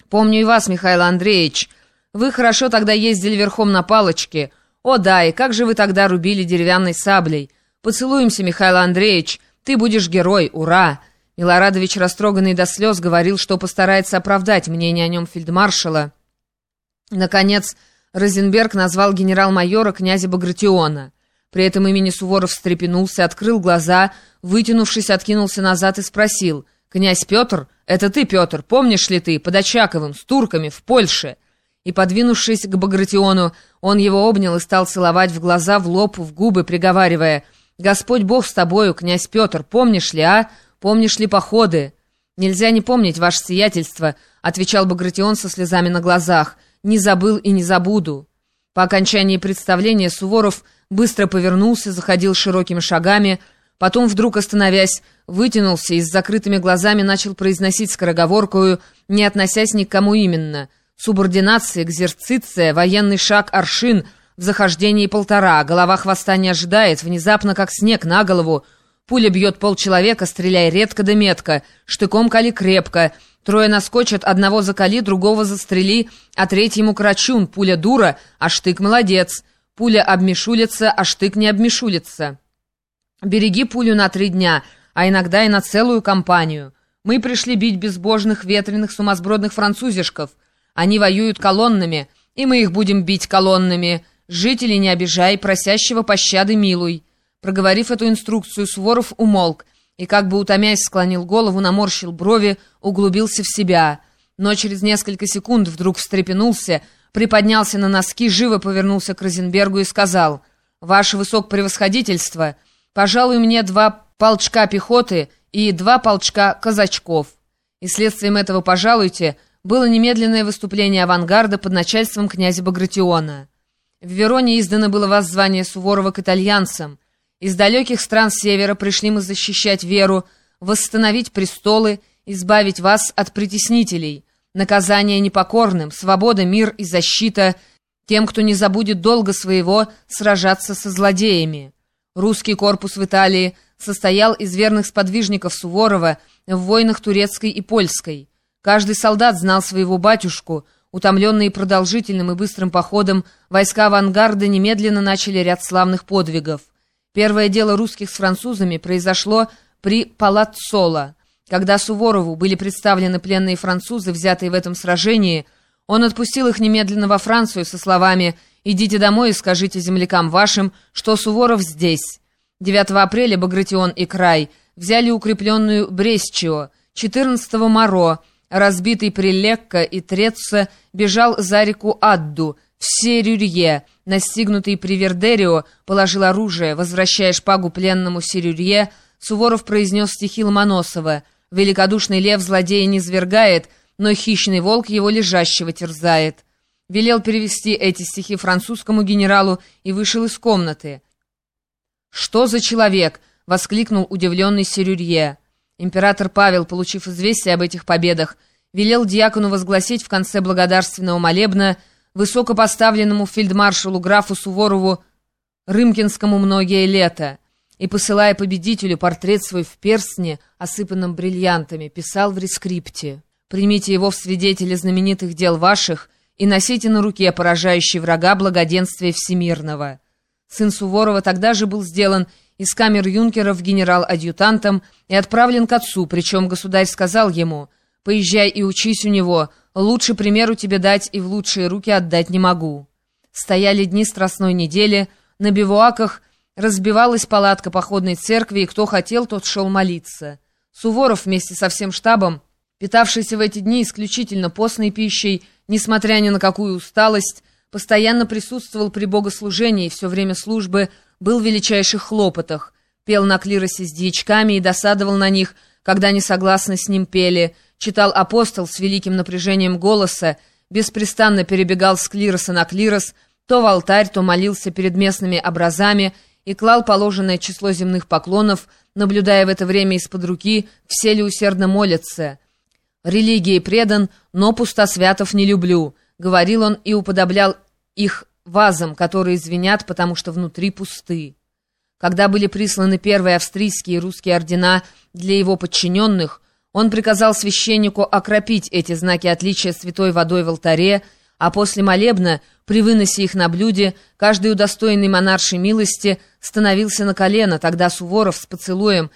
Помню и вас, Михаил Андреевич. Вы хорошо тогда ездили верхом на палочке. О да, и как же вы тогда рубили деревянной саблей. Поцелуемся, Михаил Андреевич. Ты будешь герой, ура!» Милорадович, растроганный до слез, говорил, что постарается оправдать мнение о нем фельдмаршала. Наконец, Розенберг назвал генерал-майора князя Багратиона. При этом имени Суворов встрепенулся, открыл глаза, вытянувшись, откинулся назад и спросил: «Князь Петр? Это ты, Петр, помнишь ли ты, под Очаковым, с турками, в Польше?» И, подвинувшись к Багратиону, он его обнял и стал целовать в глаза, в лоб, в губы, приговаривая: «Господь Бог с тобою, князь Петр, помнишь ли, а? Помнишь ли походы?» «Нельзя не помнить, ваше сиятельство», — отвечал Багратион со слезами на глазах. «Не забыл и не забуду». По окончании представления Суворов быстро повернулся, заходил широкими шагами, потом, вдруг остановясь, вытянулся и с закрытыми глазами начал произносить скороговоркою, не относясь ни к кому именно: «Субординация, экзерциция, военный шаг, аршин, в захождении 1,5, голова хвоста не ожидает, внезапно, как снег на голову, пуля бьет полчеловека, стреляй редко да метко, штыком кали крепко, трое наскочат, одного закали, другого застрели, а третьему крачун, пуля дура, а штык молодец, пуля обмешулится, а штык не обмешулится. Береги пулю на 3 дня, а иногда и на целую кампанию. Мы пришли бить безбожных, ветреных, сумасбродных французишков. Они воюют колоннами, и мы их будем бить колоннами. Жителей не обижай, просящего пощады милуй». Проговорив эту инструкцию, Суворов умолк и, как бы утомясь, склонил голову, наморщил брови, углубился в себя. Но через несколько секунд вдруг встрепенулся, приподнялся на носки, живо повернулся к Розенбергу и сказал: «Ваше высокопревосходительство, пожалуй, мне 2 полчка пехоты и 2 полчка казачков». И следствием этого «пожалуйте» было немедленное выступление авангарда под начальством князя Багратиона. В Вероне издано было воззвание Суворова к итальянцам: «Из далеких стран севера пришли мы защищать веру, восстановить престолы, избавить вас от притеснителей. Наказание непокорным, свобода, мир и защита тем, кто не забудет долга своего сражаться со злодеями». Русский корпус в Италии состоял из верных сподвижников Суворова в войнах турецкой и польской. Каждый солдат знал своего батюшку. Утомленные продолжительным и быстрым походом, войска авангарда немедленно начали ряд славных подвигов. Первое дело русских с французами произошло при Палаццоло. Когда Суворову были представлены пленные французы, взятые в этом сражении, он отпустил их немедленно во Францию со словами: «Идите домой и скажите землякам вашим, что Суворов здесь». 9 апреля Багратион и Край взяли укрепленную Брестчио. 14-го Моро, разбитый при Лекко и Треццо, бежал за реку Адду в Серюрье. Настигнутый при Вердерио положил оружие. Возвращая шпагу пленному Серюрье, Суворов произнес стихи Ломоносова: «Великодушный лев злодея не свергает, но хищный волк его лежащего терзает». Велел перевести эти стихи французскому генералу и вышел из комнаты. «Что за человек?» — воскликнул удивленный Серюрье. Император Павел, получив известие об этих победах, велел дьякону возгласить в конце благодарственного молебна высокопоставленному фельдмаршалу графу Суворову Рымкинскому многие лета, и, посылая победителю портрет свой в перстне, осыпанном бриллиантами, писал в рескрипте: «Примите его в свидетели знаменитых дел ваших и носите на руке поражающий врага благоденствия всемирного». Сын Суворова тогда же был сделан из камер юнкеров генерал-адъютантом и отправлен к отцу, причем государь сказал ему: «Поезжай и учись у него, лучше примеру тебе дать и в лучшие руки отдать не могу». Стояли дни Страстной недели, на бивуаках разбивалась палатка походной церкви, и кто хотел, тот шел молиться. Суворов вместе со всем штабом, питавшийся в эти дни исключительно постной пищей, несмотря ни на какую усталость, постоянно присутствовал при богослужении и все время службы был в величайших хлопотах, пел на клиросе с дьячками и досадовал на них, когда несогласно с ним пели, читал апостол с великим напряжением голоса, беспрестанно перебегал с клироса на клирос, то в алтарь, то молился перед местными образами и клал положенное число земных поклонов, наблюдая в это время из-под руки, все ли усердно молятся. «Религии предан, но пустосвятов не люблю», — говорил он и уподоблял их вазам, которые звенят, потому что внутри пусты. Когда были присланы первые австрийские и русские ордена для его подчиненных, Он приказал священнику окропить эти знаки отличия святой водой в алтаре, а после молебна, при выносе их на блюде, каждый удостоенный монаршей милости становился на колено, тогда Суворов с поцелуем